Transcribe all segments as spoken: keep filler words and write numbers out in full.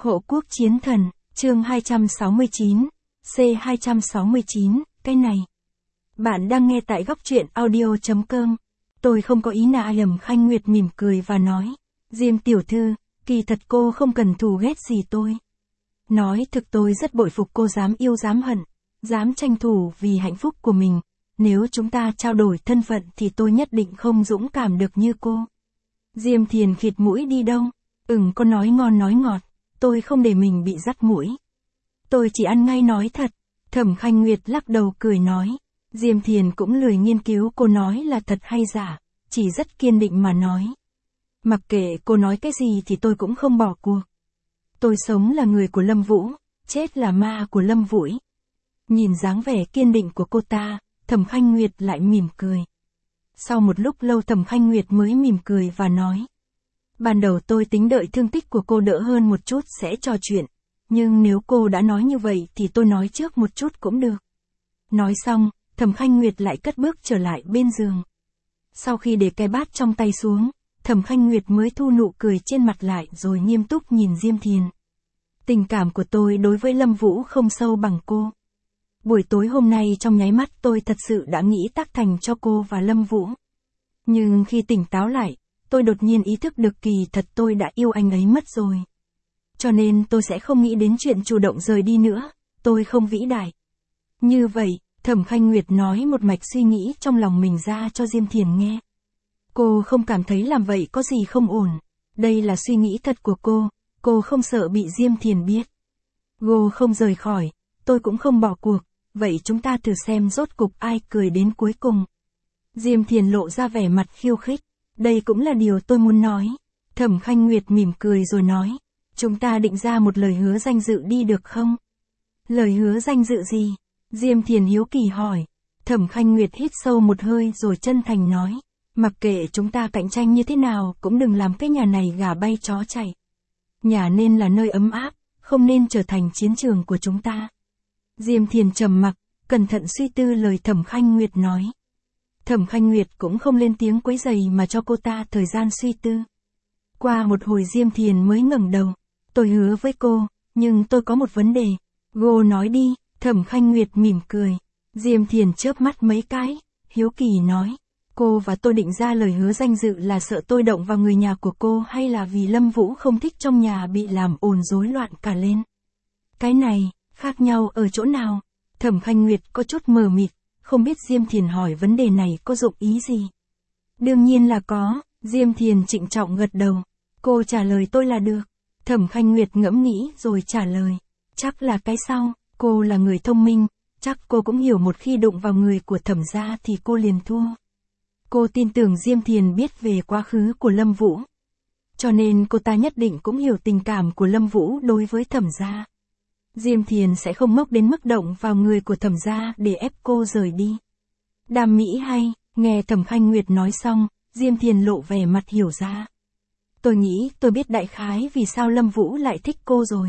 Hộ quốc chiến thần, chương hai trăm sáu mươi chín, C hai trăm sáu mươi chín, cái này. Bạn đang nghe tại góc truyện audio.com. Tôi không có ý nào lầm. Khanh Nguyệt mỉm cười và nói. Diêm tiểu thư, kỳ thật cô không cần thù ghét gì tôi. Nói thực tôi rất bội phục cô dám yêu dám hận, dám tranh thủ vì hạnh phúc của mình. Nếu chúng ta trao đổi thân phận thì tôi nhất định không dũng cảm được như cô. Diêm Thiền khịt mũi đi đâu? Ừm, có nói ngon nói ngọt, tôi không để mình bị dắt mũi. Tôi chỉ ăn ngay nói thật. Thẩm Khanh Nguyệt lắc đầu cười nói. Diêm Thiền cũng lười nghiên cứu cô nói là thật hay giả, chỉ rất kiên định mà nói. Mặc kệ cô nói cái gì thì tôi cũng không bỏ cuộc. Tôi sống là người của Lâm Vũ, chết là ma của Lâm Vũ. Nhìn dáng vẻ kiên định của cô ta, Thẩm Khanh Nguyệt lại mỉm cười. Sau một lúc lâu Thẩm Khanh Nguyệt mới mỉm cười và nói. Ban đầu tôi tính đợi thương tích của cô đỡ hơn một chút sẽ trò chuyện, nhưng nếu cô đã nói như vậy thì tôi nói trước một chút cũng được. Nói xong, Thẩm Khanh Nguyệt lại cất bước trở lại bên giường. Sau khi để cái bát trong tay xuống, Thẩm Khanh Nguyệt mới thu nụ cười trên mặt lại rồi nghiêm túc nhìn Diêm Thiền. Tình cảm của tôi đối với Lâm Vũ không sâu bằng cô. Buổi tối hôm nay trong nháy mắt tôi thật sự đã nghĩ tác thành cho cô và Lâm Vũ. Nhưng khi tỉnh táo lại, tôi đột nhiên ý thức được kỳ thật tôi đã yêu anh ấy mất rồi. Cho nên tôi sẽ không nghĩ đến chuyện chủ động rời đi nữa, tôi không vĩ đại. Như vậy, Thẩm Khanh Nguyệt nói một mạch suy nghĩ trong lòng mình ra cho Diêm Thiền nghe. Cô không cảm thấy làm vậy có gì không ổn. Đây là suy nghĩ thật của cô, cô không sợ bị Diêm Thiền biết. Cô không rời khỏi, tôi cũng không bỏ cuộc, vậy chúng ta thử xem rốt cục ai cười đến cuối cùng. Diêm Thiền lộ ra vẻ mặt khiêu khích. Đây cũng là điều tôi muốn nói. Thẩm Khanh Nguyệt mỉm cười rồi nói. Chúng ta định ra một lời hứa danh dự đi được không? Lời hứa danh dự gì? Diêm Thiền hiếu kỳ hỏi. Thẩm Khanh Nguyệt hít sâu một hơi rồi chân thành nói. Mặc kệ chúng ta cạnh tranh như thế nào cũng đừng làm cái nhà này gà bay chó chạy. Nhà nên là nơi ấm áp, không nên trở thành chiến trường của chúng ta. Diêm Thiền trầm mặc, cẩn thận suy tư lời Thẩm Khanh Nguyệt nói. Thẩm Khanh Nguyệt cũng không lên tiếng quấy rầy mà cho cô ta thời gian suy tư. Qua một hồi Diêm Thiền mới ngẩng đầu. Tôi hứa với cô, nhưng tôi có một vấn đề. Cô nói đi. Thẩm Khanh Nguyệt mỉm cười. Diêm Thiền chớp mắt mấy cái, hiếu kỳ nói. Cô và tôi định ra lời hứa danh dự là sợ tôi động vào người nhà của cô hay là vì Lâm Vũ không thích trong nhà bị làm ồn rối loạn cả lên. Cái này, khác nhau ở chỗ nào? Thẩm Khanh Nguyệt có chút mờ mịt, không biết Diêm Thiền hỏi vấn đề này có dụng ý gì. Đương nhiên là có, Diêm Thiền trịnh trọng gật đầu. Cô trả lời tôi là được. Thẩm Khanh Nguyệt ngẫm nghĩ rồi trả lời. Chắc là cái sau, cô là người thông minh, chắc cô cũng hiểu một khi đụng vào người của Thẩm gia thì cô liền thua. Cô tin tưởng Diêm Thiền biết về quá khứ của Lâm Vũ. Cho nên cô ta nhất định cũng hiểu tình cảm của Lâm Vũ đối với Thẩm gia. Diêm Thiền sẽ không mốc đến mức động vào người của Thẩm gia để ép cô rời đi. Đam mỹ hay, nghe Thẩm Khanh Nguyệt nói xong, Diêm Thiền lộ vẻ mặt hiểu ra. Tôi nghĩ tôi biết đại khái vì sao Lâm Vũ lại thích cô rồi.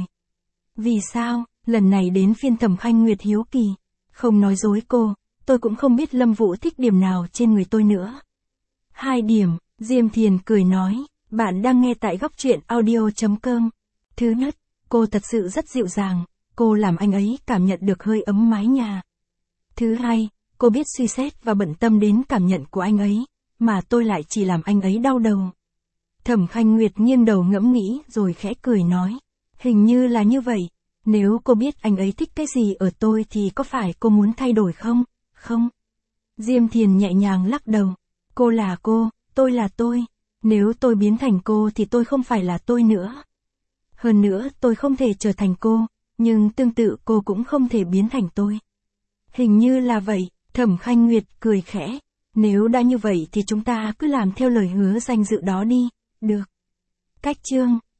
Vì sao? Lần này đến phiên Thẩm Khanh Nguyệt hiếu kỳ. Không nói dối cô, tôi cũng không biết Lâm Vũ thích điểm nào trên người tôi nữa. Hai điểm, Diêm Thiền cười nói. Bạn đang nghe tại góc truyện audio.com. Thứ nhất, cô thật sự rất dịu dàng. Cô làm anh ấy cảm nhận được hơi ấm mái nhà. Thứ hai, cô biết suy xét và bận tâm đến cảm nhận của anh ấy, mà tôi lại chỉ làm anh ấy đau đầu. Thẩm Khanh Nguyệt nghiêng đầu ngẫm nghĩ rồi khẽ cười nói. Hình như là như vậy. Nếu cô biết anh ấy thích cái gì ở tôi thì có phải cô muốn thay đổi không? Không. Diêm Thiền nhẹ nhàng lắc đầu. Cô là cô, tôi là tôi. Nếu tôi biến thành cô thì tôi không phải là tôi nữa. Hơn nữa tôi không thể trở thành cô, nhưng tương tự cô cũng không thể biến thành tôi. Hình như là vậy, Thẩm Khanh Nguyệt cười khẽ. Nếu đã như vậy thì chúng ta cứ làm theo lời hứa danh dự đó đi, được. Cách chương